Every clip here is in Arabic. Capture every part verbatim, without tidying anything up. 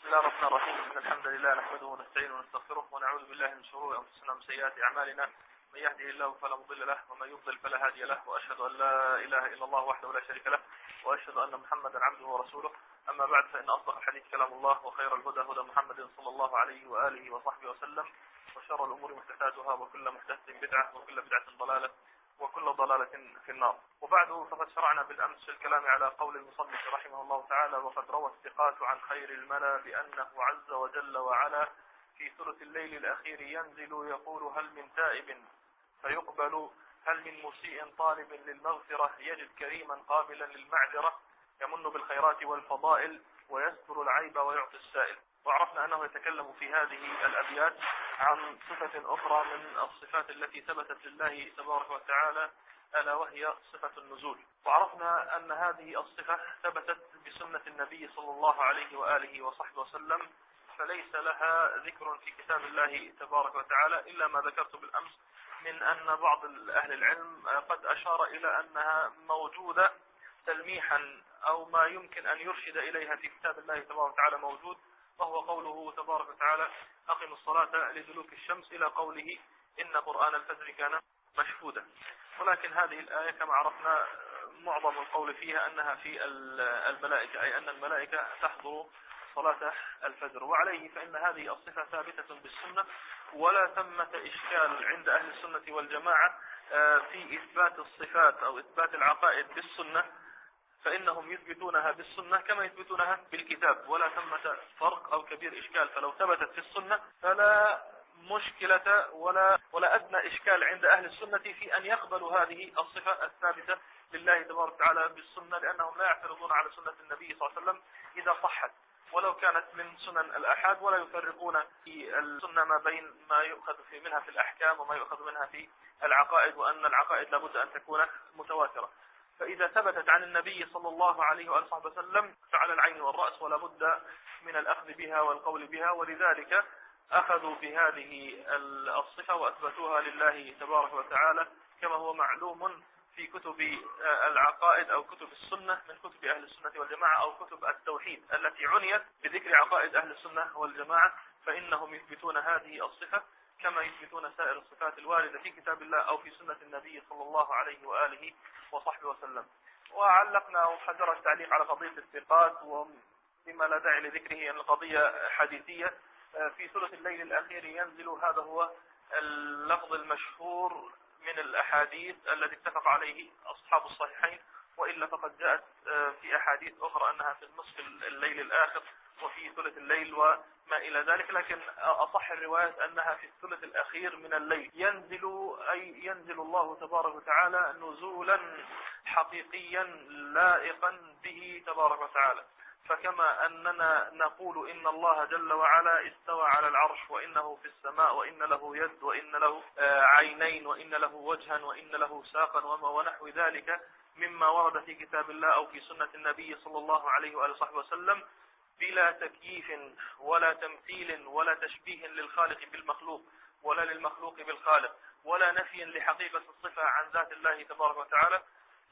الله الرحمن الرحيم. إن الحمد لله نحمده ونستعينه ونستغفره ونعوذ بالله من شرور أنفسنا ومن سيئات أعمالنا. من يهده الله فلا مضل له ومن يضلل فلا هادي له، وأشهد أن لا إله إلا الله وحده لا شريك له، وأشهد أن محمدا عبده ورسوله. أما بعد، فإن أصدق الحديث كلام الله، وخير الهدى هدى محمد صلى الله عليه وآله وصحبه وسلم، وشر الأمور محدثاتها، وكل محدثة بدعة، وكل بدعة ضلالة، وكل ضلالة في النار. وبعد، فقد شرعنا بالأمس في الكلام على قول المصنف رحمه الله تعالى: وقد روى الثقات عن خير الملا بأنه عز وجل وعلا في ثلث الليل الأخير ينزل يقول: هل من تائب فيقبل، هل من مسيء طالب للمغفرة، يجد كريما قابلا للمعذرة، يمن بالخيرات والفضائل، ويستر العيب ويعطي السائل. وعرفنا أنه يتكلم في هذه الأبيات عن صفة أخرى من الصفات التي ثبتت لله تبارك وتعالى، ألا وهي صفة النزول. وعرفنا أن هذه الصفة ثبتت بسنة النبي صلى الله عليه وآله وصحبه وسلم، فليس لها ذكر في كتاب الله تبارك وتعالى إلا ما ذكرت بالأمس من أن بعض أهل العلم قد أشار إلى أنها موجودة تلميحا، أو ما يمكن أن يرشد إليها في كتاب الله تبارك وتعالى موجود، وهو قوله تبارك وتعالى: أقم الصلاة لدلوك الشمس، إلى قوله: إن قرآن الفجر كان مشهودا. ولكن هذه الآية كما عرفنا معظم القول فيها أنها في الملائكة، أي أن الملائكة تحضر صلاة الفجر. وعليه فإن هذه الصفة ثابتة بالسنة، ولا ثمة إشكال عند أهل السنة والجماعة في إثبات الصفات أو إثبات العقائد بالسنة، فإنهم يثبتونها بالسنة كما يثبتونها بالكتاب، ولا ثمة فرق أو كبير إشكال. فلو ثبتت في السنة فلا مشكلة ولا ولا أدنى إشكال عند أهل السنة في أن يقبلوا هذه الصفة الثابتة لله تبارك وتعالى بالسنة، لأنهم لا يعترضون على سنة النبي صلى الله عليه وسلم إذا صحت، ولو كانت من سنن الأحاد، ولا يفرقون في السنة ما بين ما يؤخذ في منها في الأحكام وما يؤخذ منها في العقائد، وأن العقائد لابد أن تكون متواترة. فإذا ثبتت عن النبي صلى الله عليه وآله وسلم فعلى العين والرأس، ولا بد من الأخذ بها والقول بها. ولذلك أخذوا بهذه الصفة وأثبتوها لله تبارك وتعالى، كما هو معلوم في كتب العقائد أو كتب السنة من كتب أهل السنة والجماعة، أو كتب التوحيد التي عنيت بذكر عقائد أهل السنة والجماعة، فإنهم يثبتون هذه الصفة كما يثبتون سائر الصفات الواردة في كتاب الله أو في سنة النبي صلى الله عليه وآله وصحبه وسلم. وعلقنا وحذر التعليق على قضية الثقات، وبما لا داعي لذكره أن القضية حديثية. في ثلث الليل الأخير ينزل، هذا هو اللفظ المشهور من الأحاديث الذي اتفق عليه أصحاب الصحيحين، وإلا فقد جاءت في أحاديث أخرى أنها في النصف الليل الآخر وفي ثلث الليل وما إلى ذلك، لكن أصح الروايات أنها في الثلث الأخير من الليل ينزل، أي ينزل الله تبارك وتعالى نزولا حقيقيا لائقا به تبارك وتعالى. فكما أننا نقول إن الله جل وعلا استوى على العرش، وإنه في السماء، وإن له يد، وإن له عينين، وإن له وجها، وإن له ساقا، ونحو ذلك مما ورد في كتاب الله أو في سنة النبي صلى الله عليه وآله وصحبه وسلم، بلا تكييف ولا تمثيل ولا تشبيه للخالق بالمخلوق ولا للمخلوق بالخالق، ولا نفي لحقيقة الصفة عن ذات الله تبارك وتعالى.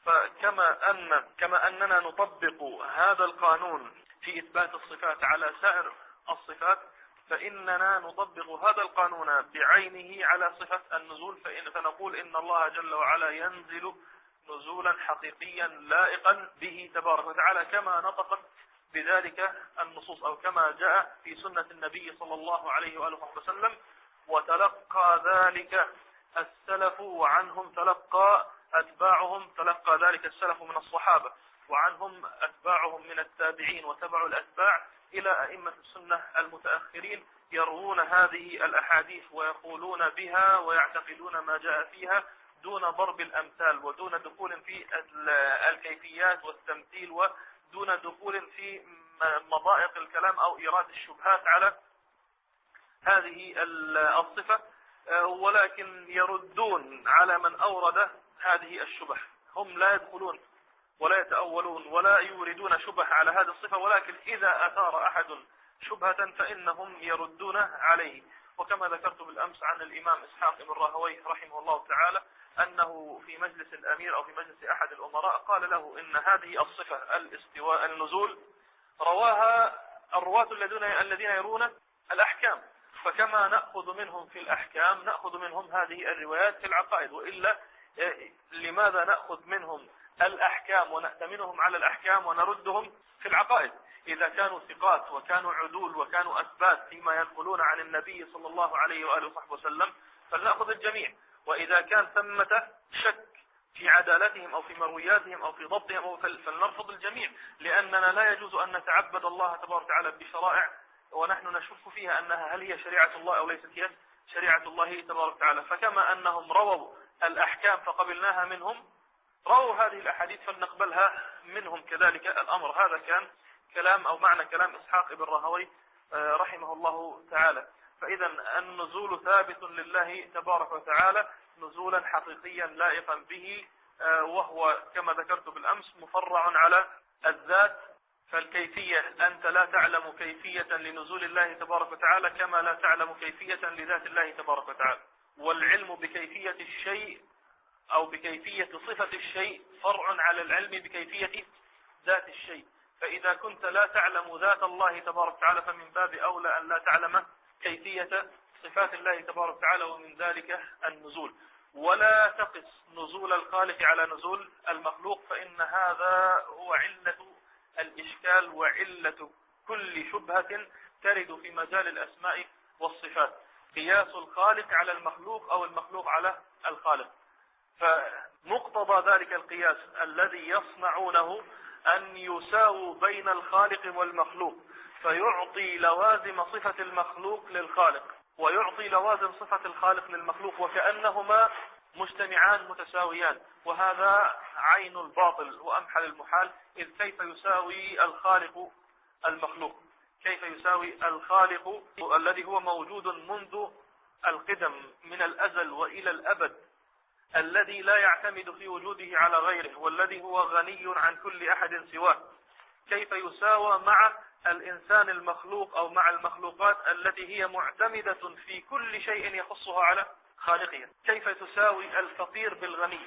فكما أن كما أننا نطبق هذا القانون في إثبات الصفات على سائر الصفات، فإننا نطبق هذا القانون بعينه على صفة النزول، فإن فنقول إن الله جل وعلا ينزل نزولا حقيقيا لائقا به تبارك وتعالى، كما نطقت بذلك النصوص، أو كما جاء في سنة النبي صلى الله عليه وآله وسلم. وتلقى ذلك السلف، وعنهم تلقى أتباعهم، تلقى ذلك السلف من الصحابة، وعنهم أتباعهم من التابعين وتبعوا الأتباع إلى أئمة السنة المتأخرين، يروون هذه الأحاديث ويقولون بها ويعتقدون ما جاء فيها دون ضرب الأمثال، ودون دخول في الكيفيات والتمثيل، ودون دخول في مضائق الكلام أو إيراد الشبهات على هذه الصفة، ولكن يردون على من أورد هذه الشبه. هم لا يدخلون ولا يتأولون ولا يوردون شبه على هذه الصفة، ولكن إذا أثار أحد شبهة فإنهم يردون عليه. وكما ذكرت بالأمس عن الإمام إسحاق بن راهويه رحمه الله تعالى أنه في مجلس الأمير أو في مجلس أحد الأمراء قال له إن هذه الصفة الاستواء النزول رواها الرواة الذين الذين يرون الأحكام. فكما نأخذ منهم في الأحكام نأخذ منهم هذه الروايات في العقائد، وإلا لماذا نأخذ منهم الأحكام ونأتمنهم على الأحكام ونردهم في العقائد؟ إذا كانوا ثقات وكانوا عدول وكانوا أثبات فيما ينقلون عن النبي صلى الله عليه وآله وصحبه وسلم فلنأخذ الجميع. وإذا كان ثمة شك في عدالتهم أو في مروياتهم أو في ضبطهم فلنرفض الجميع، لأننا لا يجوز أن نتعبد الله تبارك وتعالى بشرائع ونحن نشك فيها أنها هل هي شريعة الله أو ليست هي شريعة الله تبارك وتعالى. فكما أنهم رووا الأحكام فقبلناها منهم، رووا هذه الأحاديث فلنقبلها منهم كذلك الأمر. هذا كان كلام أو معنى كلام إسحاق بن راهويه رحمه الله تعالى. فإذا النزول ثابت لله تبارك وتعالى نزولا حقيقيا لائقا به، وهو كما ذكرت بالأمس مفرع على الذات. فالكيفية أنت لا تعلم كيفية لنزول الله تبارك وتعالى كما لا تعلم كيفية لذات الله تبارك وتعالى. والعلم بكيفية الشيء أو بكيفية صفة الشيء فرع على العلم بكيفية ذات الشيء. فإذا كنت لا تعلم ذات الله تبارك وتعالى فمن باب أولى أن لا تعلم كيفية صفات الله تبارك وتعالى، ومن ذلك النزول. ولا تقس نزول الخالق على نزول المخلوق، فإن هذا هو علة الإشكال وعلة كل شبهة ترد في مجال الأسماء والصفات، قياس الخالق على المخلوق أو المخلوق على الخالق. فمقتضى ذلك القياس الذي يصنعونه أن يساووا بين الخالق والمخلوق، فيعطي لوازم صفة المخلوق للخالق ويعطي لوازم صفة الخالق للمخلوق وكأنهما مجتمعان متساويان، وهذا عين الباطل وأمحل المحال. إذ كيف يساوي الخالق المخلوق؟ كيف يساوي الخالق الذي هو موجود منذ القدم من الأزل وإلى الأبد، الذي لا يعتمد في وجوده على غيره، والذي هو غني عن كل أحد سواه، كيف يساوى مع الإنسان المخلوق أو مع المخلوقات التي هي معتمدة في كل شيء يخصها على خالقها؟ كيف تساوي الفقير بالغني،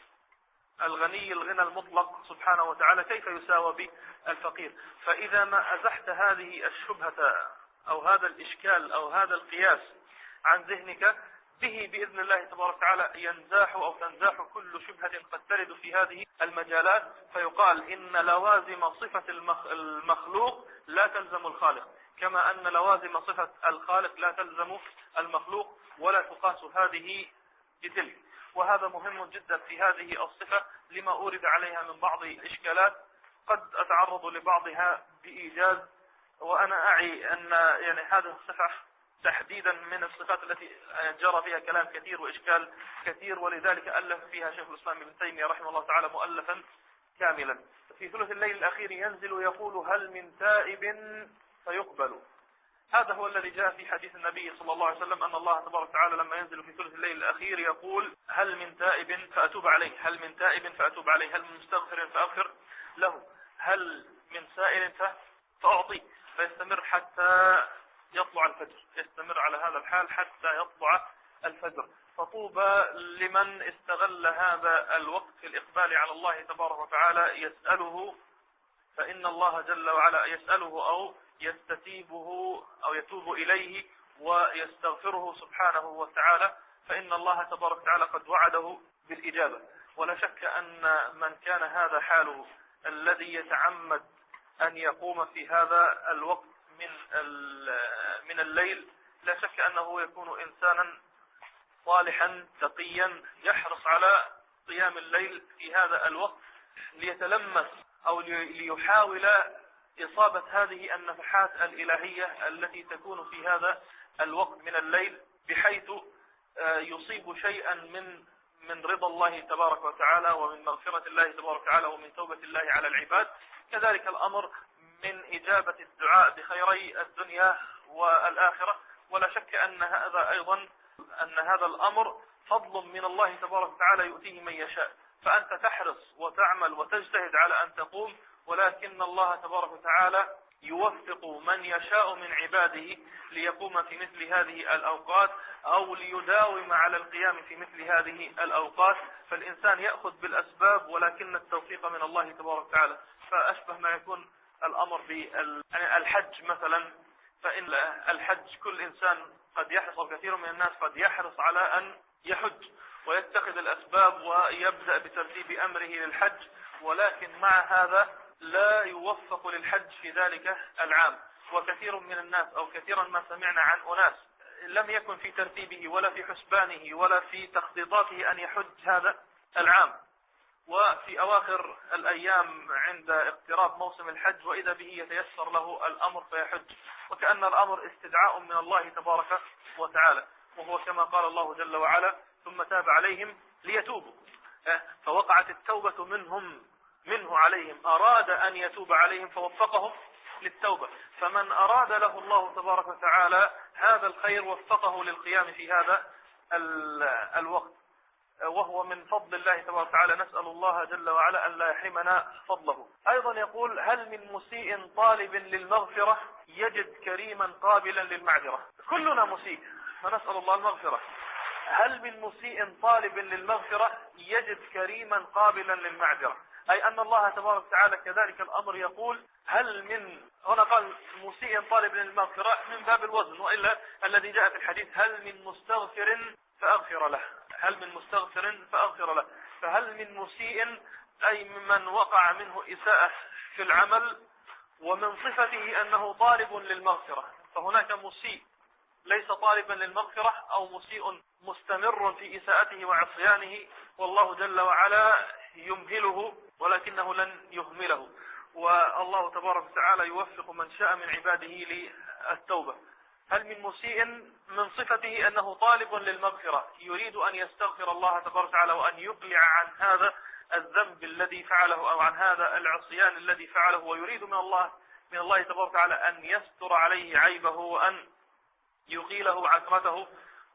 الغني الغنى المطلق سبحانه وتعالى كيف يساوى بالفقير؟ فإذا ما أزحت هذه الشبهة أو هذا الإشكال أو هذا القياس عن ذهنك به بإذن الله تبارك وتعالى ينزاح أو تنزاح كل شبهة قد ترد في هذه المجالات، فيقال إن لوازم صفة المخلوق لا تلزم الخالق، كما أن لوازم صفة الخالق لا تلزم المخلوق، ولا تقاس هذه بتلك. وهذا مهم جدا في هذه الصفة لما أورد عليها من بعض الإشكالات قد أتعرض لبعضها بإيجاز، وأنا أعي أن يعني هذه الصفة تحديدا من الصفات التي جرى فيها كلام كثير وإشكال كثير، ولذلك ألف فيها شيخ الإسلام ابن تيمية رحمه الله تعالى مؤلفا كاملا. في ثلث الليل الأخير ينزل يقول هل من تائب فيقبل. هذا هو الذي جاء في حديث النبي صلى الله عليه وسلم أن الله تبارك وتعالى لما ينزل في ثلث الليل الأخير يقول هل من تائب فأتوب عليه، هل من تائب فأتوب عليه، هل من مستغفر فأغفر له، هل من سائل فأعطيه، فيستمر حتى يطلع الفجر، يستمر على هذا الحال حتى يطلع الفجر. فطوبى لمن استغل هذا الوقت في الإقبال على الله تبارك وتعالى يسأله، فإن الله جل وعلا يسأله أو يستتيبه أو يتوب إليه ويستغفره سبحانه وتعالى، فإن الله تبارك وتعالى قد وعده بالإجابة. ولا شك أن من كان هذا حاله الذي يتعمد أن يقوم في هذا الوقت من من الليل لا شك أنه يكون إنسانا صالحا تقيا يحرص على قيام الليل في هذا الوقت ليتلمس أو ليحاول إصابة هذه النفحات الإلهية التي تكون في هذا الوقت من الليل، بحيث يصيب شيئا من من رضا الله تبارك وتعالى ومن مغفرة الله تبارك وتعالى ومن توبة الله على العباد. كذلك الأمر من إجابة الدعاء بخيري الدنيا والآخرة. ولا شك أن هذا أيضا أن هذا الأمر فضل من الله تبارك وتعالى يؤتيه من يشاء، فأنت تحرص وتعمل وتجتهد على أن تقوم، ولكن الله تبارك وتعالى يوفق من يشاء من عباده ليقوم في مثل هذه الأوقات أو ليداوم على القيام في مثل هذه الأوقات. فالإنسان يأخذ بالأسباب ولكن التوفيق من الله تبارك وتعالى. فأشبه ما يكون الأمر بالحج مثلا، فإن الحج كل إنسان قد يحرص، أو كثير من الناس قد يحرص على أن يحج ويتخذ الأسباب ويبدأ بترتيب أمره للحج، ولكن مع هذا لا يوفق للحج في ذلك العام. وكثير من الناس أو كثيرا ما سمعنا عن أناس لم يكن في ترتيبه ولا في حسبانه ولا في تخطيطاته أن يحج هذا العام، وفي أواخر الأيام عند اقتراب موسم الحج وإذا به يتيسر له الأمر فيحج، وكأن الأمر استدعاء من الله تبارك وتعالى، وهو كما قال الله جل وعلا: ثم تاب عليهم ليتوبوا. فوقعت التوبة منهم منه عليهم، أراد أن يتوب عليهم فوفقهم للتوبة. فمن أراد له الله تبارك وتعالى هذا الخير وفقه للقيام في هذا الوقت، وهو من فضل الله تبارك وتعالى. نسأل الله جل وعلا أن لا يحرمنا فضله. أيضا يقول: هل من مسيء طالب للمغفرة يجد كريما قابلا للمعذرة؟ كلنا مسيء فنسأل الله المغفرة. هل من مسيء طالب للمغفرة يجد كريما قابلا للمعذرة؟ أي أن الله تبارك وتعالى كذلك الأمر يقول: هل من، هنا قال مسيء طالب للمغفرة من باب الوزن، وإلا الذي جاء في الحديث: هل من مستغفر فأغفر له، هل من مستغفر فأغفر له. فهل من مسيء أي ممن وقع منه إساءة في العمل ومن صفته أنه طالب للمغفرة. فهناك مسيء ليس طالبا للمغفرة، أو مسيء مستمر في إساءته وعصيانه، والله جل وعلا يمهله ولكنه لن يهمله، والله تبارك وتعالى يوفق من شاء من عباده للتوبة. هل من مسيء من صفته أنه طالب للمغفرة يريد أن يستغفر الله تبارك وتعالى وأن يقلع عن هذا الذنب الذي فعله أو عن هذا العصيان الذي فعله، ويريد من الله من الله تبارك وتعالى أن يستر عليه عيبه وأن يقيله عثرته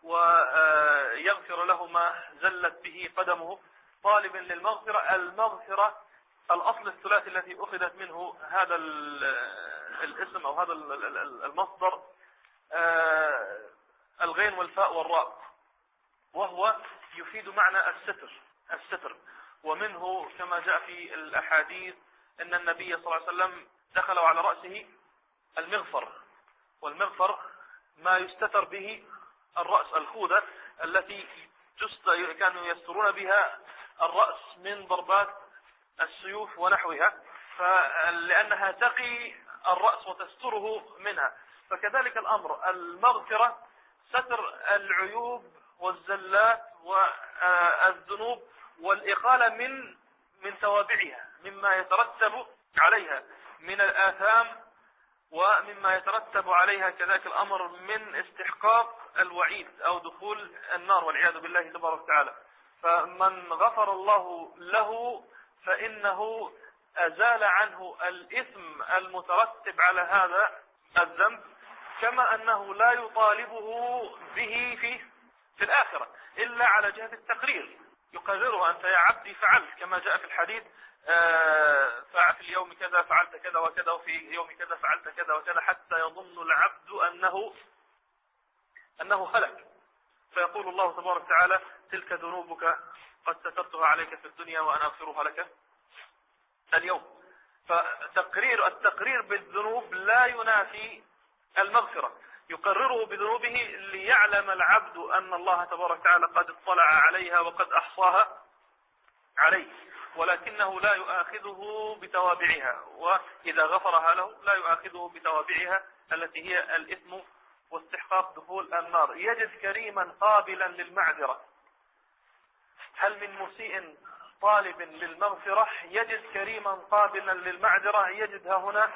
ويغفر له ما زلت به قدمه. طالب للمغفرة، المغفرة الأصل الثلاثي الذي أخذت منه هذا الاسم أو هذا المصدر الغين والفاء والراء، وهو يفيد معنى الستر الستر ومنه كما جاء في الأحاديث أن النبي صلى الله عليه وسلم دخل على رأسه المغفر، والمغفر ما يستتر به الرأس، الخوذة التي كانوا يسترون بها الرأس من ضربات السيوف ونحوها، لأنها تقي الرأس وتستره منها. فكذلك الأمر المغفرة ستر العيوب والزلات والذنوب والإقالة من من توابعها، مما يترتب عليها من الآثام ومما يترتب عليها كذلك الأمر من استحقاق الوعيد أو دخول النار والعياذ بالله تبارك وتعالى. فمن غفر الله له فإنه أزال عنه الإثم المترتب على هذا الذنب، كما أنه لا يطالبه به في في الآخرة إلا على جهة التقرير، يقرره: أنت يا عبدي فعلت، كما جاء في الحديث: في اليوم كذا فعلت كذا وكذا، وفي يوم كذا فعلت كذا وكذا، حتى يظن العبد أنه أنه هلك، فيقول الله تبارك وتعالى: تلك ذنوبك قد سترتها عليك في الدنيا وأنا أغفرها لك اليوم. فتقرير التقرير بالذنوب لا ينافي المغفرة، يقرره بذنوبه ليعلم العبد أن الله تبارك وتعالى قد اطلع عليها وقد أحصاها عليه، ولكنه لا يؤاخذه بتوابعها، وإذا غفرها له لا يؤاخذه بتوابعها التي هي الإثم واستحقاق دخول النار. يجد كريما قابلا للمعذرة. هل من مسيء طالب للمغفرة يجد كريما قابلا للمعذرة؟ يجدها هنا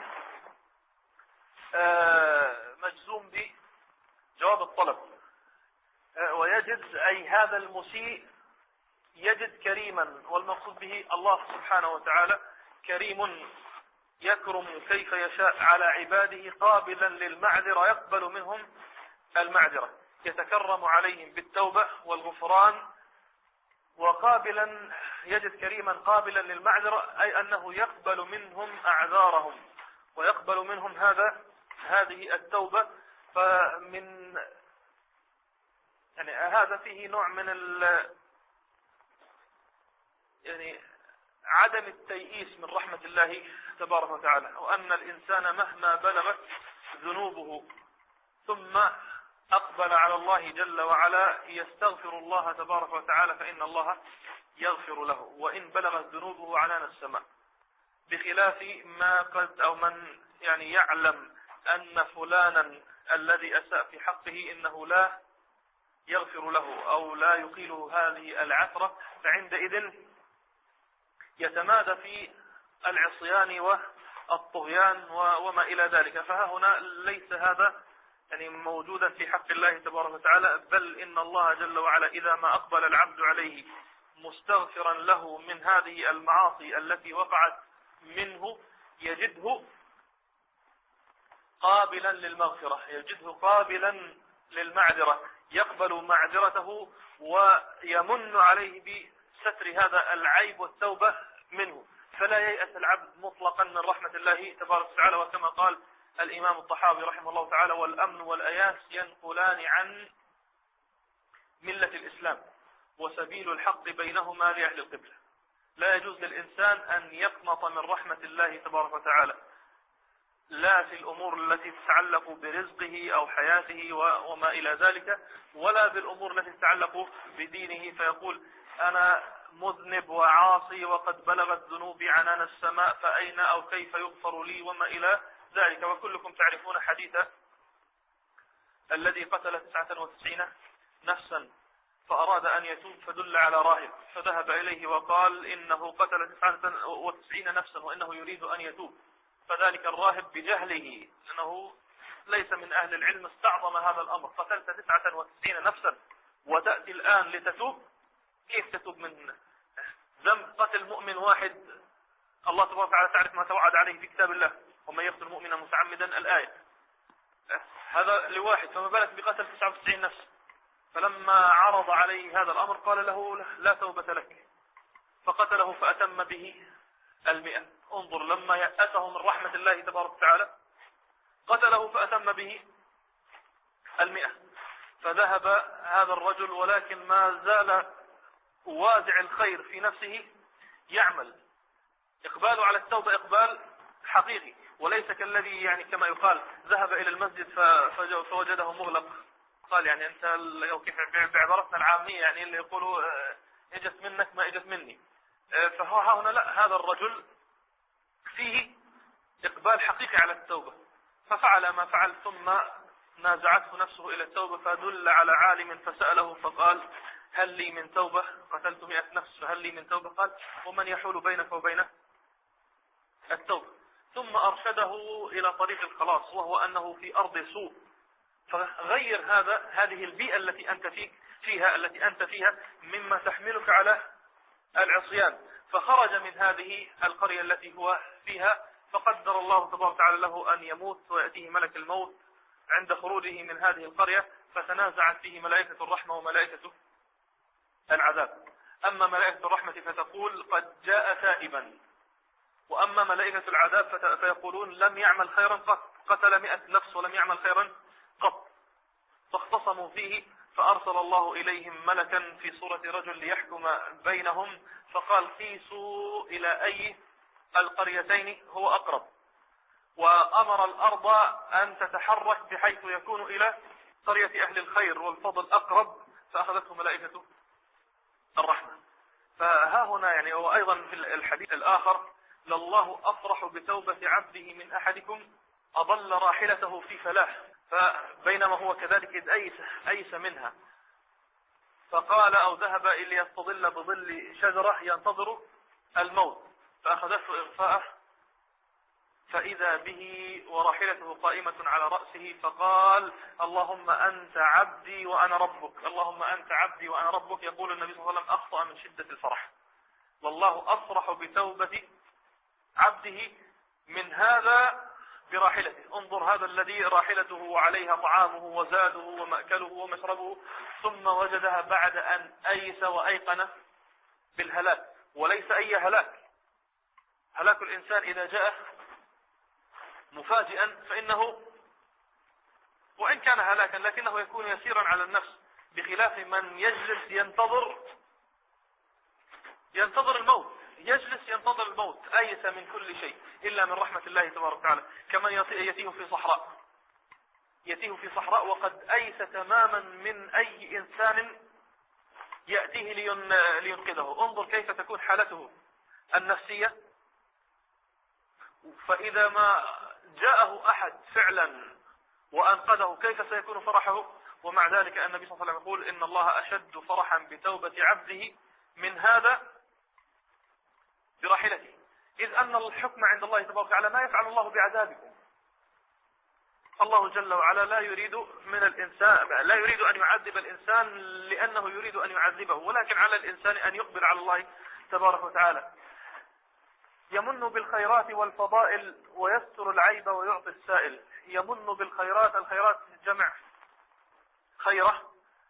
مجزوم بجواب الطلب، ويجد أي هذا المسيء يجد كريما، والمقصود به الله سبحانه وتعالى كريم يكرم كيف يشاء على عباده، قابلا للمعذرة يقبل منهم المعذرة، يتكرم عليهم بالتوبة والغفران. وقابلا يجد كريما قابلا للمعذرة أي أنه يقبل منهم أعذارهم ويقبل منهم هذا هذه التوبة. فمن يعني هذا فيه نوع من ال يعني عدم التيئيس من رحمة الله تبارك وتعالى، وأن الإنسان مهما بلغت ذنوبه ثم أقبل على الله جل وعلا يستغفر الله تبارك وتعالى فإن الله يغفر له وإن بلغت ذنوبه عنان السماء، بخلاف ما قد أو من يعني يعلم أن فلانا الذي أساء في حقه إنه لا يغفر له أو لا يقيله هذه العثرة، فعندئذ يتمادى في العصيان والطغيان وما إلى ذلك. فها هنا ليس هذا يعني موجودا في حق الله تبارك وتعالى، بل إن الله جل وعلا إذا ما أقبل العبد عليه مستغفرا له من هذه المعاصي التي وقعت منه يجده قابلا للمغفرة، يجده قابلا للمعذرة، يقبل معذرته ويمن عليه بستر هذا العيب والتوبة منه، فلا ييأس العبد مطلقا من رحمة الله تبارك وتعالى. وكما قال الإمام الطحاوي رحمه الله تعالى: والأمن والأياس ينقلان عن ملة الإسلام وسبيل الحق بينهما لأهل القبلة. لا يجوز للإنسان أن يقنط من رحمة الله تبارك وتعالى، لا في الأمور التي تتعلق برزقه أو حياته وما إلى ذلك، ولا بالأمور التي تتعلق بدينه، فيقول أنا مذنب وعاصي وقد بلغت ذنوبي عنان السماء فأين أو كيف يغفر لي وما إلى ذلك. وكلكم تعرفون حديث الذي قتل تسعة وتسعين نفسا فأراد أن يتوب فدل على راهب فذهب إليه وقال إنه قتل تسعة وتسعين نفسا وإنه يريد أن يتوب، فذلك الراهب بجهله أنه ليس من أهل العلم استعظم هذا الأمر: قتلت تسعة وتسعين نفسا وتأتي الآن لتتوب؟ كيف تتوب من ذنب قتل مؤمن واحد؟ الله تبارك وتعالى تعرف ما توعد عليه في كتاب الله: ومن يقتل مؤمنا متعمدا، الآية. هذا لواحد، فما بالك بقتل تسعة وتسعين نفس؟ فلما عرض عليه هذا الأمر قال له لا توبة لك، فقتله فأتم به المئة. انظر لما يأسه من رحمة الله تبارك وتعالى قتله فأتم به المئة. فذهب هذا الرجل ولكن ما زال وازع الخير في نفسه يعمل، إقباله على التوبة إقبال حقيقي، وليس كالذي يعني كما يقال ذهب إلى المسجد فوجده مغلق. قال يعني أنت كيف بعبارتنا العامية يعني اللي يقولوا اجت منك ما اجت مني. فهو هنا لا، هذا الرجل فيه إقبال حقيقي على التوبة، ففعل ما فعل ثم نازعته نفسه إلى التوبة، فدل على عالم فسأله فقال: هل لي من توبة؟ قتلت مئة نفس فهل لي من توبة؟ قال: ومن يحول بينك وبين التوبة؟ ثم أرشده إلى طريق الخلاص، وهو أنه في أرض سوء، فغير هذا هذه البيئة التي أنت فيك فيها التي أنت فيها مما تحملك على العصيان. فخرج من هذه القرية التي هو فيها، فقدر الله تبارك وتعالى له أن يموت ويأتيه ملك الموت عند خروجه من هذه القرية، فتنازعت فيه ملائكة الرحمة وملائكة العذاب. أما ملائكة الرحمة فتقول: قد جاء تائبا، وأما ملائكة العذاب فيقولون: لم يعمل خيرا قط، قتل مئة نفس ولم يعمل خيرا قط. فاختصموا فيه، فأرسل الله إليهم ملكا في صورة رجل ليحكم بينهم، فقال: قيسوا إلى أي القريتين هو أقرب، وأمر الأرض أن تتحرك بحيث يكون إلى قرية أهل الخير والفضل أقرب، فأخذته ملائكة الرحمة. فها هنا يعني وأيضا في الحديث الآخر: لله أفرح بتوبة عبده من أحدكم أضل راحلته في فلاح، فبينما هو كذلك إذ أيس, أيس منها، فقال أو ذهب إلي يستظل بظل شجرة ينتظر الموت، فأخذته إغفاءه فإذا به وراحلته قائمة على رأسه، فقال: اللهم أنت عبدي وأنا ربك، اللهم أنت عبدي وأنا ربك. يقول النبي صلى الله عليه وسلم: أخطأ من شدة الفرح. والله أفرح بتوبة عبده من هذا براحلته. انظر، هذا الذي راحلته وعليها طعامه وزاده ومأكله ومشربه، ثم وجدها بعد أن أيس وأيقن بالهلاك، وليس أي هلاك. هلاك الإنسان إذا جاء مفاجئا فإنه وإن كان هلاكا لكنه يكون يسيرا على النفس، بخلاف من يجلس ينتظر ينتظر الموت، يجلس ينتظر الموت، أيس من كل شيء إلا من رحمة الله تبارك وتعالى، كمن يتيه في صحراء يتيه في صحراء وقد أيس تماما من أي إنسان يأتيه لينقذه. انظر كيف تكون حالته النفسية. فإذا ما جاءه أحد فعلا وأنقذه كيف سيكون فرحه؟ ومع ذلك النبي صلى الله عليه وسلم يقول إن الله أشد فرحا بتوبة عبده من هذا براحلته، إذ أن الحكم عند الله تبارك وتعالى ما يفعل الله بعذابكم. الله جل وعلا لا يريد من الإنسان لا يريد أن يعذب الإنسان لأنه يريد أن يعذبه، ولكن على الإنسان أن يقبل على الله تبارك وتعالى. يمن بالخيرات والفضائل ويستر العيب ويعطي السائل. يمن بالخيرات، الخيرات جمع خيرة،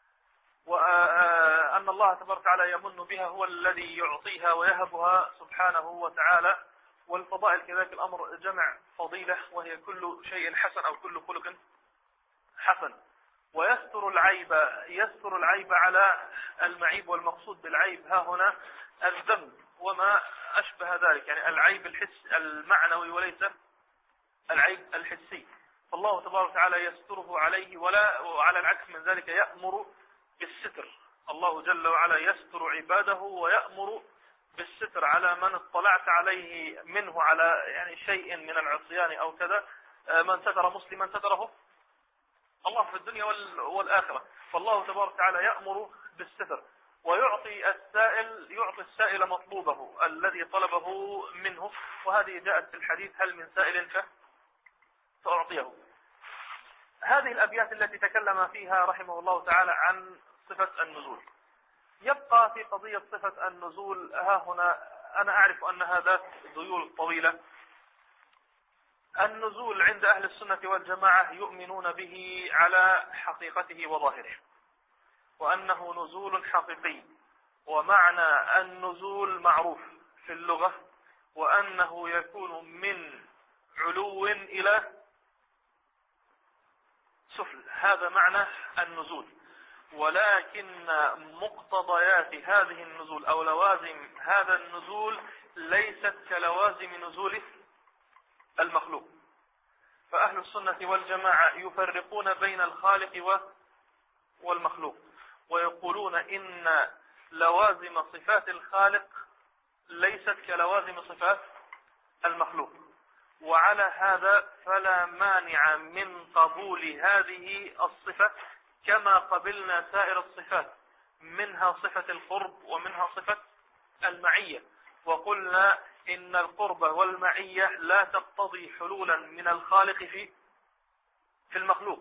وأن الله تبارك وتعالى يمن بها، هو الذي يعطيها ويهبها سبحانه وتعالى. والفضائل كذلك الأمر جمع فضيلة، وهي كل شيء حسن أو كل خلق حسن. ويستر العيب، يستر العيب على المعيب، والمقصود بالعيب ها هنا الذنب وما أشبه ذلك، يعني العيب الحس المعنوي وليس العيب الحسي. فالله تبارك وتعالى يستره عليه، ولا وعلى العكس من ذلك يأمر بالستر. الله جل وعلا يستر عباده ويأمر بالستر على من اطلعت عليه منه على يعني شيء من العصيان أو كذا. من ستر مسلما ستره الله في الدنيا والآخرة. فالله تبارك وتعالى يأمر بالستر، ويعطي السائل يعطي السائل مطلوبه الذي طلبه منه. وهذه جاءت في الحديث: هل من سائل فأعطيه. هذه الأبيات التي تكلم فيها رحمه الله تعالى عن صفة النزول. يبقى في قضية صفة النزول ها هنا، أنا أعرف أنها ذات ذيول طويلة. النزول عند أهل السنة والجماعة يؤمنون به على حقيقته وظاهره، وأنه نزول حقيقي، ومعنى النزول معروف في اللغة، وأنه يكون من علو إلى سفل، هذا معنى النزول. ولكن مقتضيات هذه النزول أو لوازم هذا النزول ليست كلوازم نزول المخلوق. فأهل السنة والجماعة يفرقون بين الخالق والمخلوق، ويقولون إن لوازم صفات الخالق ليست كلوازم صفات المخلوق. وعلى هذا فلا مانع من قبول هذه الصفة كما قبلنا سائر الصفات، منها صفة القرب ومنها صفة المعية. وقلنا إن القرب والمعية لا تقتضي حلولا من الخالق في في المخلوق،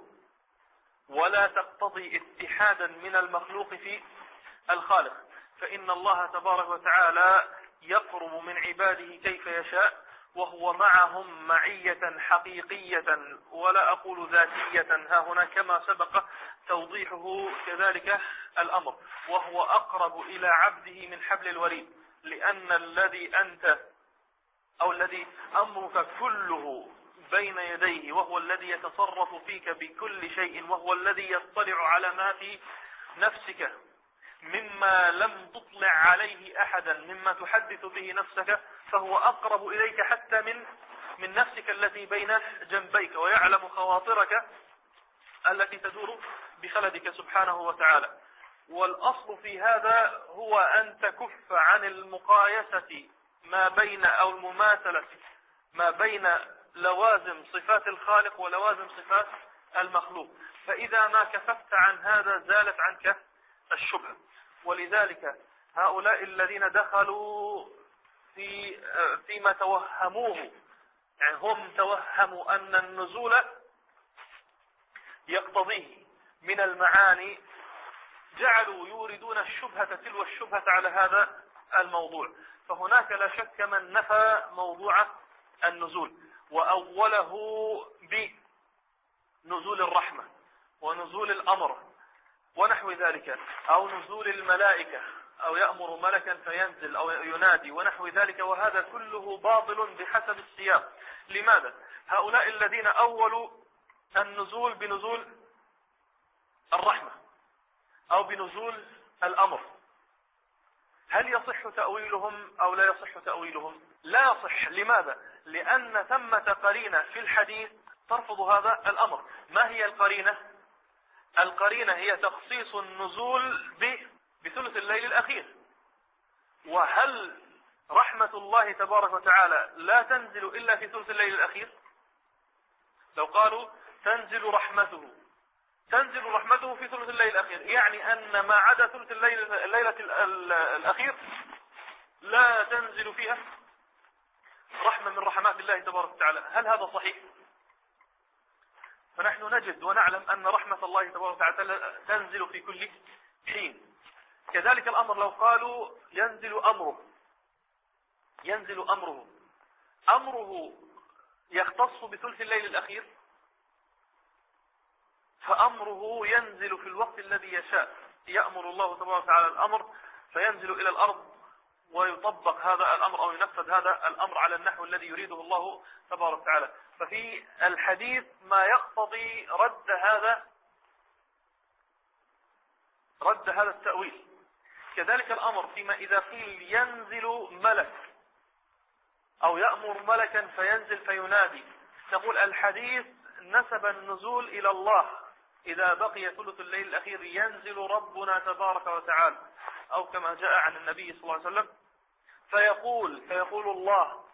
ولا تقتضي اتحادا من المخلوق في الخالق. فإن الله تبارك وتعالى يقرب من عباده كيف يشاء، وهو معهم معية حقيقية، ولا أقول ذاتية ها هنا كما سبق توضيحه كذلك الأمر. وهو أقرب إلى عبده من حبل الوريد، لأن الذي أنت أو الذي أمرك كله بين يديه، وهو الذي يتصرف فيك بكل شيء، وهو الذي يطلع على ما في نفسك مما لم تطلع عليه أحدا، مما تحدث به نفسك، فهو أقرب إليك حتى من من نفسك التي بين جنبيك، ويعلم خواطرك التي تدور بخلدك سبحانه وتعالى. والأصل في هذا هو أن تكف عن المقايسة ما بين أو المماثلة ما بين لوازم صفات الخالق ولوازم صفات المخلوق. فإذا ما كففت عن هذا زالت عنك الشبهة. ولذلك هؤلاء الذين دخلوا في فيما توهموه، يعني هم توهموا أن النزول يقتضيه من المعاني، جعلوا يوردون الشبهة تلو الشبهة على هذا الموضوع. فهناك لا شك من نفى موضوع النزول، وأوله بنزول الرحمة ونزول الأمر ونحو ذلك، أو نزول الملائكة، أو يأمر ملكا فينزل أو ينادي ونحو ذلك، وهذا كله باطل بحسب السياق. لماذا؟ هؤلاء الذين أولوا النزول بنزول الرحمة أو بنزول الأمر، هل يصح تأويلهم أو لا يصح تأويلهم؟ لا يصح. لماذا؟ لأن ثمة قرينة في الحديث ترفض هذا الأمر. ما هي القرينة؟ القرينة هي تخصيص النزول بثلث الليل الأخير. وهل رحمة الله تبارك وتعالى لا تنزل إلا في ثلث الليل الأخير؟ لو قالوا تنزل رحمته تنزل رحمته في ثلث الليل الأخير، يعني أن ما عدا ثلث الليل الليلة الأخير لا تنزل فيها رحمة من رحمات الله تبارك وتعالى. هل هذا صحيح؟ فنحن نجد ونعلم أن رحمة الله تبارك وتعالى تنزل في كل حين. كذلك الأمر لو قالوا ينزل أمره ينزل أمره أمره يختص بثلث الليل الأخير، فأمره ينزل في الوقت الذي يشاء. يأمر الله تبارك وتعالى الأمر فينزل إلى الأرض ويطبق هذا الأمر أو ينفذ هذا الأمر على النحو الذي يريده الله تبارك وتعالى. ففي الحديث ما يقتضي رد هذا رد هذا التأويل. كذلك الأمر فيما إذا قيل ينزل ملك أو يأمر ملكا فينزل فينادي، نقول الحديث نسب النزول إلى الله. إذا بقي ثلث الليل الأخير ينزل ربنا تبارك وتعالى، أو كما جاء عن النبي صلى الله عليه وسلم فيقول فيقول الله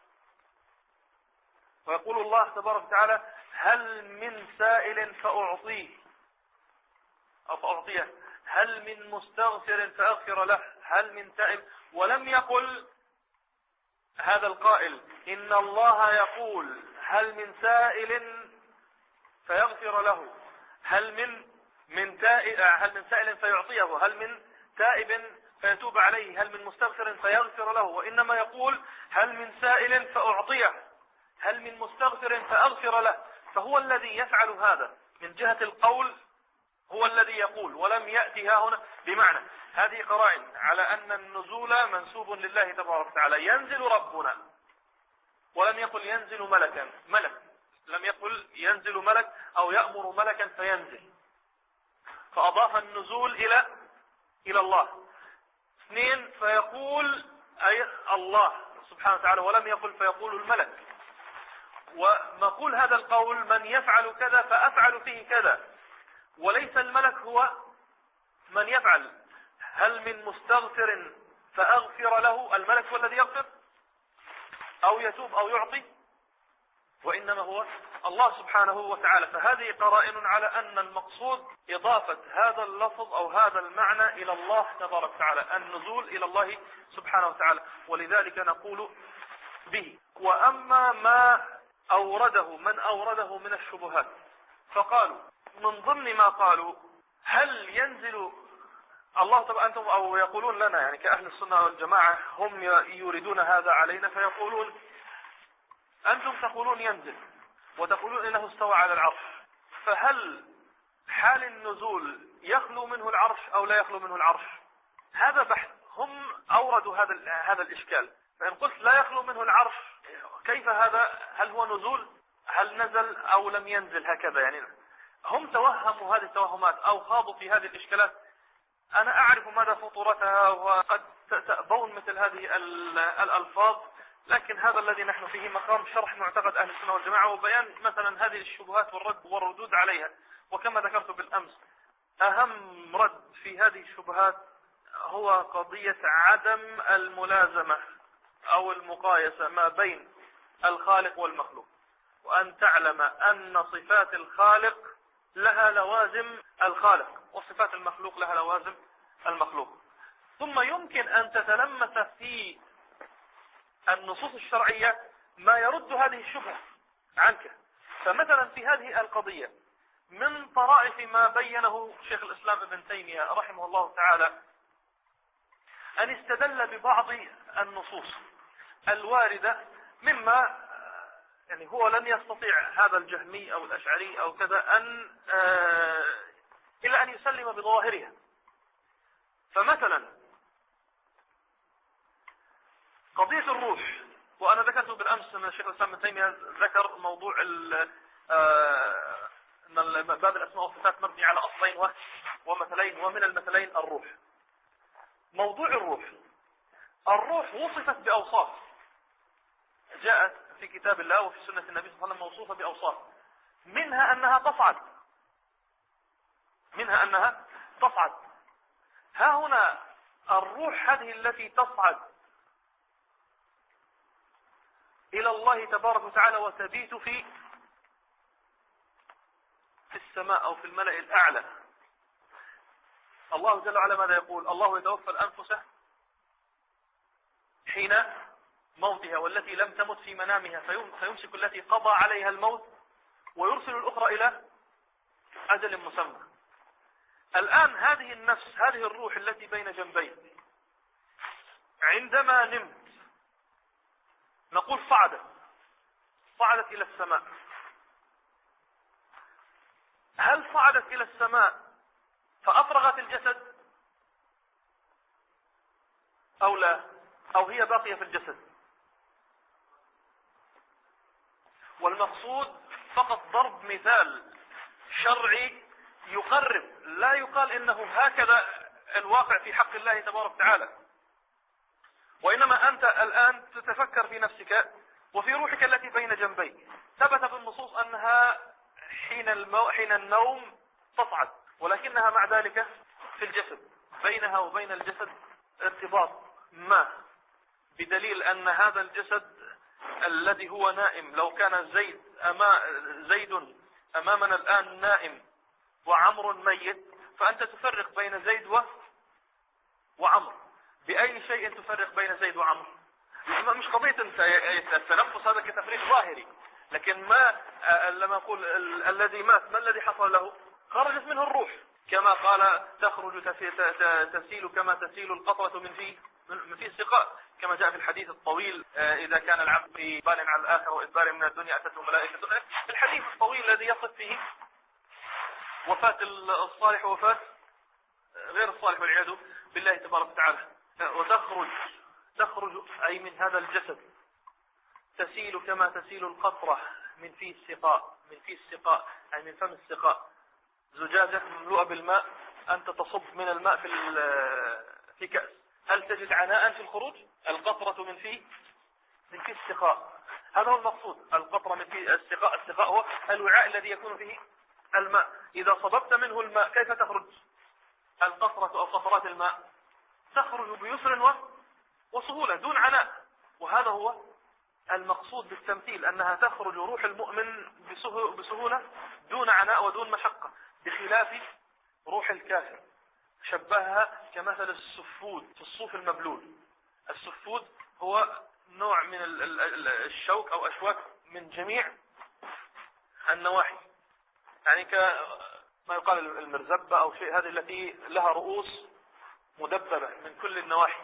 ويقول الله تبارك وتعالى هل من سائل فأعطيه أو فأعطيه، هل من مستغفر فأغفر له، هل من تائب. ولم يقل هذا القائل إن الله يقول هل من سائل فيغفر له، هل من من تائب هل من سائل فيعطيه، هل من تائب فيتوب عليه، هل من مستغفر فيغفر له. وإنما يقول هل من سائل فأعطيه، هل من مستغفر فأغفر له. فهو الذي يفعل هذا من جهة القول، هو الذي يقول، ولم يأتي ها هنا. بمعنى هذه قرائن على أن النزول منسوب لله تبارك وتعالى. ينزل ربنا، ولم يقل ينزل ملكا ملك لم يقل ينزل ملك أو يأمر ملكا فينزل، فأضاف النزول إلى إلى الله. اثنين، فيقول أي الله سبحانه وتعالى، ولم يقل فيقول الملك. ومقول هذا القول من يفعل كذا فأفعل فيه كذا، وليس الملك هو من يفعل. هل من مستغفر فأغفر له، الملك هو الذي يغفر أو يتوب أو يعطي، وإنما هو الله سبحانه وتعالى. فهذه قرائن على أن المقصود إضافة هذا اللفظ أو هذا المعنى إلى الله تبارك وتعالى، النزول إلى الله سبحانه وتعالى، ولذلك نقول به. وأما ما أورده من أورده من الشبهات، فقالوا من ضمن ما قالوا هل ينزل الله طبعا أنتم أو يقولون لنا يعني كأهل السنة والجماعة هم يريدون هذا علينا، فيقولون أنتم تقولون ينزل وتقولون إنه استوى على العرش، فهل حال النزول يخلو منه العرش أو لا يخلو منه العرش؟ هذا بحث. هم أوردوا هذا هذا الإشكال. فإن قلت لا يخلو منه العرش، كيف هذا؟ هل هو نزول؟ هل نزل أو لم ينزل؟ هكذا يعني هم توهموا هذه التوهمات أو خاضوا في هذه الإشكالات. أنا أعرف مدى خطورتها وقد تأبون مثل هذه الألفاظ، لكن هذا الذي نحن فيه مقام شرح معتقد أهل السنة والجماعة وبيان مثلا هذه الشبهات والرد والردود عليها. وكما ذكرت بالأمس، أهم رد في هذه الشبهات هو قضية عدم الملازمة أو المقايسة ما بين الخالق والمخلوق، وأن تعلم أن صفات الخالق لها لوازم الخالق وصفات المخلوق لها لوازم المخلوق. ثم يمكن أن تتلمس في النصوص الشرعية ما يرد هذه الشبهة عنك. فمثلا في هذه القضية من طرائف ما بينه شيخ الإسلام ابن تيمية رحمه الله تعالى أن استدل ببعض النصوص الواردة مما يعني هو لن يستطيع هذا الجهمي أو الأشعري أو كذا أن آه إلا أن يسلم بظواهرها. فمثلا قضية الروح، وأنا ذكرت بالأمس أن الشيخ الإسلام ابن تيمية ذكر موضوع آه أن باب الأسماء والصفات مبني على أصلين ومثلين، ومن المثلين الروح. موضوع الروح الروح وصفت بأوصاف جاءت في كتاب الله وفي سنة النبي صلى الله عليه وسلم موصوفة بأوصاف، منها أنها تصعد منها أنها تصعد ها هنا الروح هذه التي تصعد إلى الله تبارك وتعالى وتبيت في في السماء أو في الملأ الأعلى. الله جل وعلا ماذا يقول؟ الله يتوفى الأنفس حين موتها والتي لم تمت في منامها فيمسك التي قضى عليها الموت ويرسل الأخرى إلى أجل مسمى. الآن هذه النفس، هذه الروح التي بين جنبين، عندما نمت نقول صعدت صعدت إلى السماء. هل صعدت إلى السماء فأفرغت الجسد أو لا، أو هي باقية في الجسد؟ والمقصود فقط ضرب مثال شرعي يقرب، لا يقال إنه هكذا الواقع في حق الله تبارك وتعالى، وإنما أنت الآن تتفكر في نفسك وفي روحك التي بين جنبيك. ثبت في النصوص أنها حين, المو... حين النوم تصعد، ولكنها مع ذلك في الجسد، بينها وبين الجسد ارتباط ما، بدليل أن هذا الجسد الذي هو نائم، لو كان زيد أما... زيد أمامنا الآن نائم وعمر ميت، فأنت تفرق بين زيد و... وعمر. بأي شيء تفرق بين زيد وعمر؟ مش قضية التنفس، هذا كتفريق ظاهري، لكن ما لما أقول الذي مات ما الذي حصل له؟ خرجت منه الروح، كما قال تخرج تسيل كما تسيل القطرة من فيه من فيه السقاء، كما جاء في الحديث الطويل إذا كان العبد في بال على الآخرة وإدبار من الدنيا أتته ملائكة. الحديث الطويل الذي يصف فيه وفاة الصالح ووفاة غير الصالح والعياذ بالله تبارك وتعالى. وتخرج تخرج أي من هذا الجسد تسيل كما تسيل القطرة من فيه السقاء، من فيه السقاء أي من فم السقاء. زجاجة مملوءة بالماء، أنت تصب من الماء في في كأس، هل تجد عناء في الخروج؟ القطرة من فيه من فيه السقاء، هذا هو المقصود. القطرة من فيه السقاء، السقاء هو الوعاء الذي يكون فيه الماء، إذا صببت منه الماء كيف تخرج القطرة أو قطرات الماء؟ تخرج بيسر وسهولة دون عناء. وهذا هو المقصود بالتمثيل، أنها تخرج روح المؤمن بسهولة دون عناء ودون مشقة، بخلاف روح الكافر. شبهها كمثل السفود في الصوف المبلول. السفود هو نوع من الشوك أو أشواك من جميع النواحي، يعني كما يقال المرزبة أو شيء، هذه التي لها رؤوس مدببة من كل النواحي.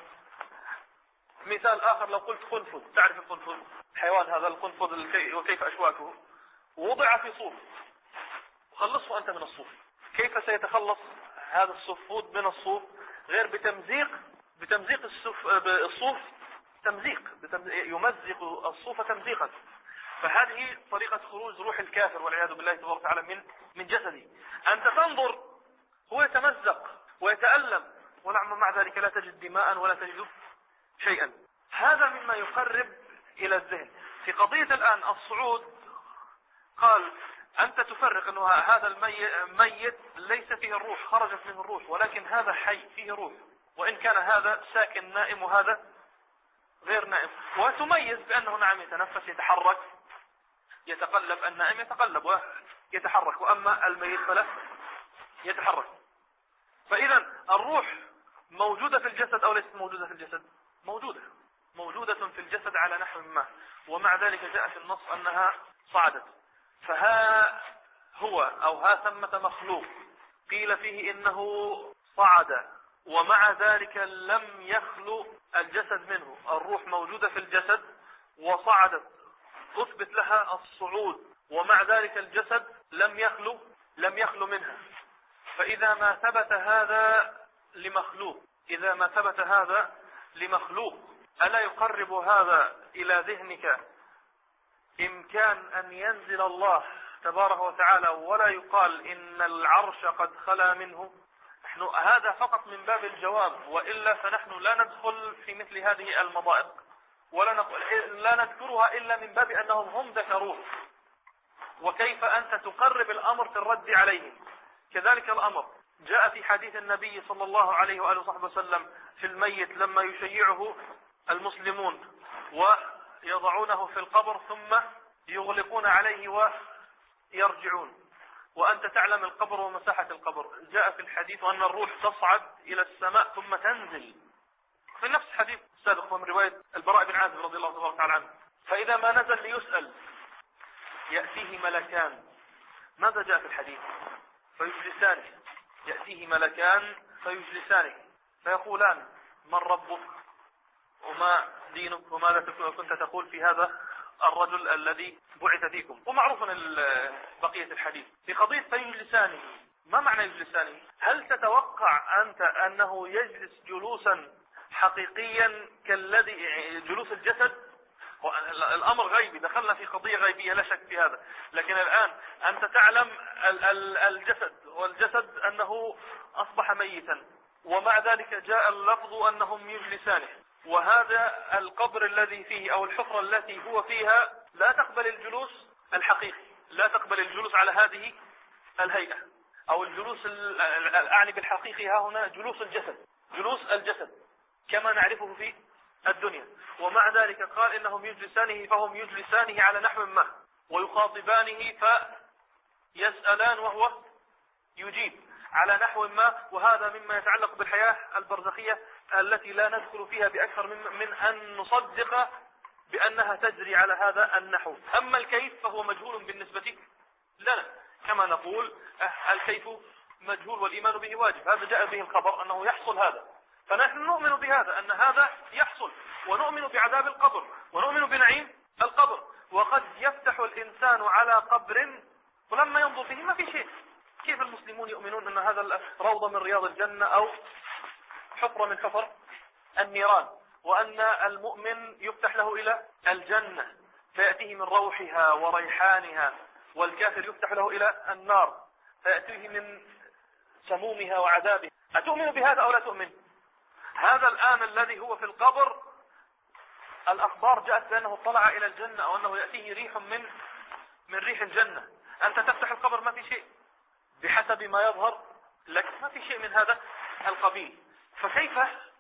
مثال آخر لو قلت قنفذ، تعرف القنفذ؟ حيوان هذا القنفذ وكيف أشواكه، وضع في صوف، خلصه أنت من الصوف، كيف سيتخلص هذا السفود من الصوف غير بتمزيق بتمزيق الصوف بالصوف تمزيق يمزق الصوف تمزيقا. فهذه طريقة خروج روح الكافر والعياذ بالله تبارك وتعالى من من جسده. أنت تنظر هو يتمزق ويتألم، ومع ذلك لا تجد دماء ولا تجد شيئا. هذا مما يقرب إلى الذهن. في قضية الآن الصعود قال أنت تفرق أنه هذا الميت ليس فيه الروح، خرجت منه الروح، ولكن هذا حي فيه روح، وإن كان هذا ساكن نائم وهذا غير نائم. وتميز بأنه نعم يتنفس يتحرك يتقلب، النائم يتقلب ويتحرك، وأما الميت فلا يتحرك. فإذا الروح موجودة في الجسد أو ليست موجودة في الجسد؟ موجودة موجودة في الجسد على نحو ما، ومع ذلك جاء في النص أنها صعدت. فها هو أو ها ثمة مخلوق قيل فيه إنه صعد، ومع ذلك لم يخلو الجسد منه. الروح موجودة في الجسد وصعدت، تثبت لها الصعود، ومع ذلك الجسد لم يخلو لم يخلو منها. فإذا ما ثبت هذا لمخلوق إذا ما ثبت هذا لمخلوق ألا يقرب هذا إلى ذهنك إمكان أن ينزل الله تبارك وتعالى ولا يقال إن العرش قد خلا منه؟ هذا فقط من باب الجواب، وإلا فنحن لا ندخل في مثل هذه المضائق ولا نقول لا نذكرها إلا من باب أنهم هم ذكروه. وكيف أنت تقرب الأمر في الرد عليهم. كذلك الأمر جاء في حديث النبي صلى الله عليه وآله وصحبه وسلم في الميت لما يشيعه المسلمون ويضعونه في القبر ثم يغلقون عليه ويرجعون، وأنت تعلم القبر ومساحة القبر. جاء في الحديث أن الروح تصعد إلى السماء ثم تنزل، في نفس الحديث السابق من رواية البراء بن عازب رضي الله تعالى عنه. فإذا ما نزل ليسأل يأتيه ملكان، ماذا جاء في الحديث؟ فيجلسانه، يأتيه ملكان فيجلسانه فيقولان من ربك وما دينك وماذا كنت تقول في هذا الرجل الذي بعث فيكم. ومعروف بقية الحديث في قضية فيجلسانه. ما معنى يجلسانه؟ هل تتوقع أنت أنه يجلس جلوسا حقيقيا كالذي جلوس الجسد؟ الأمر غيبي، دخلنا في قضية غيبية لا شك في هذا، لكن الآن أنت تعلم الجسد، والجسد أنه أصبح ميتا، ومع ذلك جاء اللفظ أنهم يجلسانه. وهذا القبر الذي فيه أو الحفرة التي هو فيها لا تقبل الجلوس الحقيقي، لا تقبل الجلوس على هذه الهيئة أو الجلوس الأعني بالحقيقي ها هنا جلوس الجسد، جلوس الجسد كما نعرفه في الدنيا. ومع ذلك قال إنهم يجلسانه، فهم يجلسانه على نحو ما ويخاطبانه فيسألان وهو يجيب على نحو ما. وهذا مما يتعلق بالحياة البرزخية التي لا ندخل فيها بأكثر من, من أن نصدق بأنها تجري على هذا النحو. أما الكيف فهو مجهول بالنسبة لنا، كما نقول الكيف مجهول والإيمان به واجب. هذا جاء به الخبر أنه يحصل هذا، فنحن نؤمن بهذا أن هذا يحصل، ونؤمن بعذاب القبر، ونؤمن بنعيم القبر. وقد يفتح الإنسان على قبر ولما ينظر فيه ما في شيء. كيف المسلمون يؤمنون أن هذا روضة من رياض الجنة أو حفرة من حفر النيران، وأن المؤمن يفتح له إلى الجنة فيأتيه من روحها وريحانها، والكافر يفتح له إلى النار فيأتيه من سمومها وعذابها؟ أتؤمن بهذا أو لا تؤمن؟ هذا الآن الذي هو في القبر الأخبار جاءت بأنه طلع إلى الجنة أو أنه يأتيه ريح من من ريح الجنة. أنت تفتح القبر ما في شيء بحسب ما يظهر لك، ما في شيء من هذا القبيل. فكيف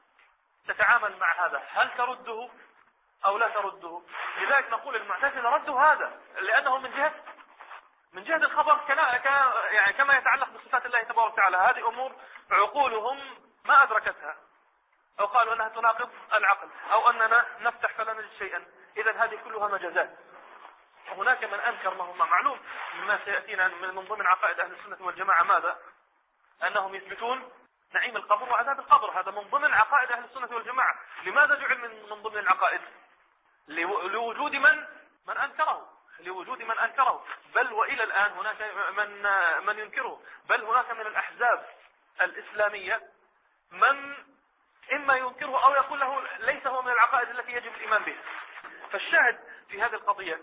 تتعامل مع هذا؟ هل ترده أو لا ترده؟ لذلك نقول المعتزلة ردوا هذا لأنه من جهة من جهة الخبر يعني كما يتعلق بصفات الله تبارك وتعالى. هذه أمور عقولهم ما أدركتها، أو قالوا أنها تناقض العقل، أو أننا نفتح فلا نجد شيئا. إذن هذه كلها مجازات. هناك من أنكر ما هم معلوم مما سيأتينا من ضمن عقائد أهل السنة والجماعة ماذا؟ أنهم يثبتون نعيم القبر وعذاب القبر. هذا من ضمن عقائد أهل السنة والجماعة. لماذا جعل من من ضمن العقائد؟ لوجود من من أنكره، لوجود من أنكره. بل وإلى الآن هناك من من ينكره، بل هناك من الأحزاب الإسلامية من إما ينكره أو يقول له ليس هو من العقائد التي يجب الإيمان بها. فالشاهد في هذه القضية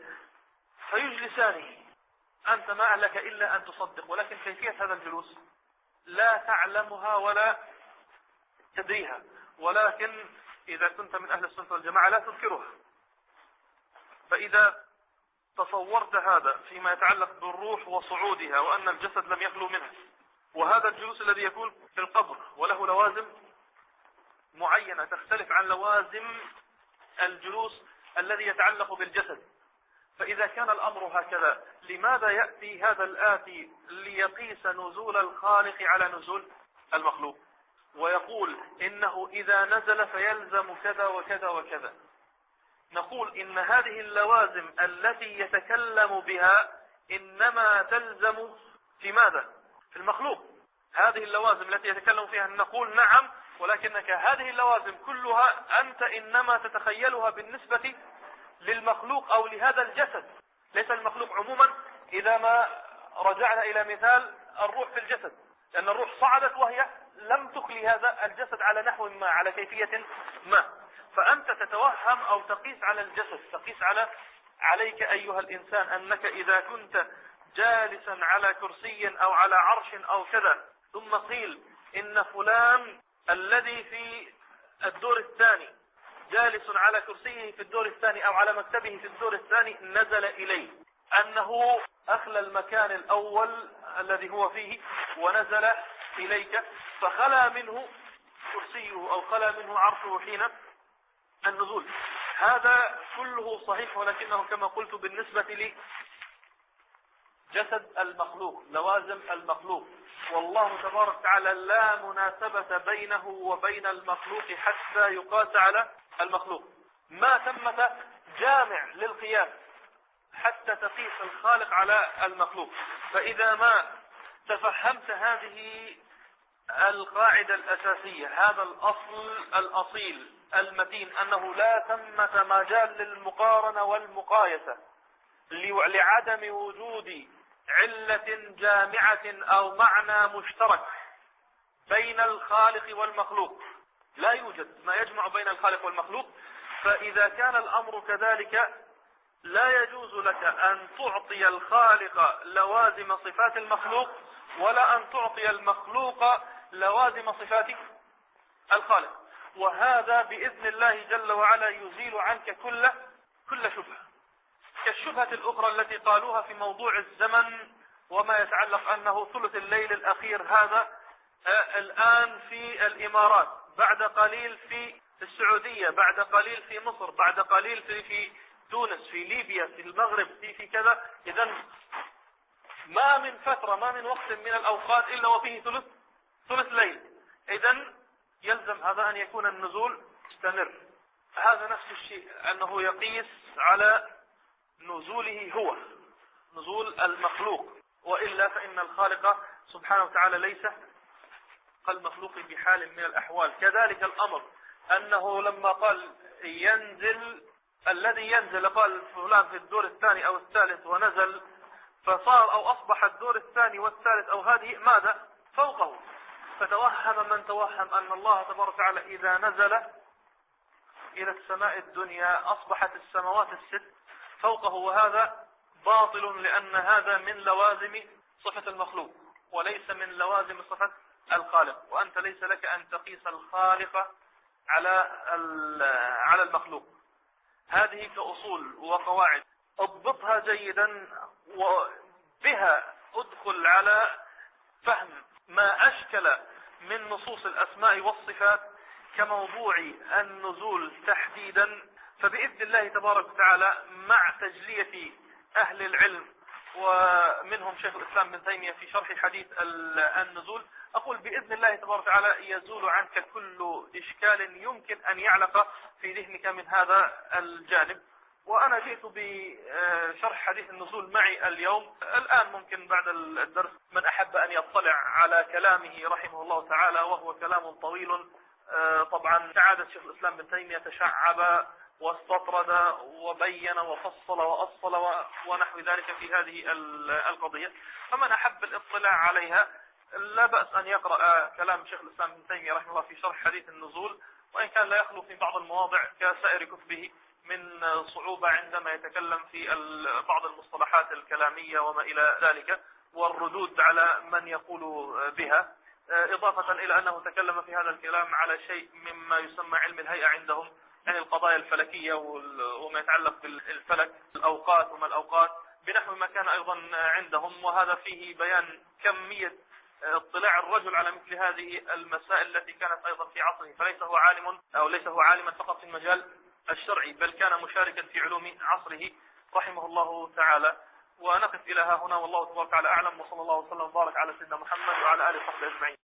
فيجلسانه، أنت ما لك إلا أن تصدق، ولكن كيفية هذا الجلوس لا تعلمها ولا تدريها، ولكن إذا كنت من أهل السنة والجماعة لا تنكرها. فإذا تصورت هذا فيما يتعلق بالروح وصعودها وأن الجسد لم يخلو منها، وهذا الجلوس الذي يكون في القبر وله لوازم معينة تختلف عن لوازم الجلوس الذي يتعلق بالجسد، فإذا كان الأمر هكذا لماذا يأتي هذا الآتي ليقيس نزول الخالق على نزول المخلوق ويقول إنه إذا نزل فيلزم كذا وكذا وكذا؟ نقول إن هذه اللوازم التي يتكلم بها إنما تلزم في ماذا؟ في المخلوق. هذه اللوازم التي يتكلم فيها نقول نعم، ولكنك هذه اللوازم كلها أنت إنما تتخيلها بالنسبة للمخلوق أو لهذا الجسد، ليس المخلوق عموما. إذا ما رجعنا إلى مثال الروح في الجسد، لأن الروح صعدت وهي لم تخلي هذا الجسد على نحو ما، على كيفية ما. فأنت تتوهم أو تقيس على الجسد، تقيس على عليك أيها الإنسان أنك إذا كنت جالسا على كرسي أو على عرش أو كذا ثم قيل إن فلان الذي في الدور الثاني جالس على كرسيه في الدور الثاني أو على مكتبه في الدور الثاني نزل إليه، أنه أخلى المكان الأول الذي هو فيه ونزل إليك فخلى منه كرسيه أو خلى منه عرشه حين النزول. هذا كله صحيح، ولكنه كما قلت بالنسبة لجسد المخلوق، لوازم المخلوق، والله تبارك وتعالى لا مناسبة بينه وبين المخلوق حتى يقاس على المخلوق. ما ثمة جامع للقياس حتى تقيس الخالق على المخلوق. فإذا ما تفهمت هذه القاعدة الأساسية، هذا الأصل الأصيل المتين، أنه لا ثمة مجال للمقارنة والمقايسة لعدم وجود علة جامعة أو معنى مشترك بين الخالق والمخلوق، لا يوجد ما يجمع بين الخالق والمخلوق. فإذا كان الأمر كذلك لا يجوز لك أن تعطي الخالق لوازم صفات المخلوق، ولا أن تعطي المخلوق لوازم صفات الخالق. وهذا بإذن الله جل وعلا يزيل عنك كل كل شبهة، كالشبهة الأخرى التي قالوها في موضوع الزمن وما يتعلق أنه ثلث الليل الأخير هذا الآن في الإمارات، بعد قليل في السعودية، بعد قليل في مصر، بعد قليل في في تونس، في ليبيا، في المغرب، في في كذا. إذن ما من فترة، ما من وقت من الأوقات إلا وفيه ثلث ثلث ليل. إذن يلزم هذا أن يكون النزول مستمر. هذا نفس الشيء، أنه يقيس على نزوله هو، نزول المخلوق، وإلا فإن الخالق سبحانه وتعالى ليس كالمخلوق بحال من الأحوال. كذلك الأمر أنه لما قال ينزل، الذي ينزل قال فلان في الدور الثاني أو الثالث ونزل، فصار أو أصبح الدور الثاني والثالث أو هذه ماذا فوقه. فتوهم من توهم أن الله تبارك وتعالى إذا نزل إلى السماء الدنيا أصبحت السماوات الست فوقه، وهذا باطل، لأن هذا من لوازم صفة المخلوق وليس من لوازم صفة الخالق. وأنت ليس لك أن تقيس الخالق على على المخلوق. هذه كأصول وقواعد اضبطها جيدا، وبها ادخل على فهم ما أشكل من نصوص الأسماء والصفات كموضوع النزول تحديدا. فبإذن الله تبارك وتعالى مع تجلية أهل العلم ومنهم شيخ الإسلام ابن تيمية في شرح حديث النزول، أقول بإذن الله تبارك وتعالى يزول عنك كل إشكال يمكن أن يعلق في ذهنك من هذا الجانب. وأنا جئت بشرح حديث النزول معي اليوم. الآن ممكن بعد الدرس من أحب أن يطلع على كلامه رحمه الله تعالى، وهو كلام طويل. طبعا سعادة شيخ الإسلام ابن تيمية تشعب واستطرد وبين وفصل وأصل ونحو ذلك في هذه القضية. فمن أحب الاطلاع عليها لا بأس أن يقرأ كلام شيخ الإسلام ابن تيمية رحمه الله في شرح حديث النزول، وإن كان لا يخلو في بعض المواضع كسائر كتبه من صعوبة عندما يتكلم في بعض المصطلحات الكلامية وما إلى ذلك، والردود على من يقول بها، إضافة إلى أنه تكلم في هذا الكلام على شيء مما يسمى علم الهيئة عندهم، يعني القضايا الفلكية وما يتعلق بالفلك، الأوقات وما الأوقات، بنحو ما كان أيضا عندهم. وهذا فيه بيان كمية اطلاع الرجل على مثل هذه المسائل التي كانت أيضا في عصره. فليس هو عالم أو ليس هو عالما فقط في المجال الشرعي، بل كان مشاركا في علوم عصره رحمه الله تعالى. ونقف إلى ها هنا، والله تبارك وتعالى أعلم، وصلى الله وسلم وبارك على سيدنا محمد وعلى آله وصحبه أجمعين.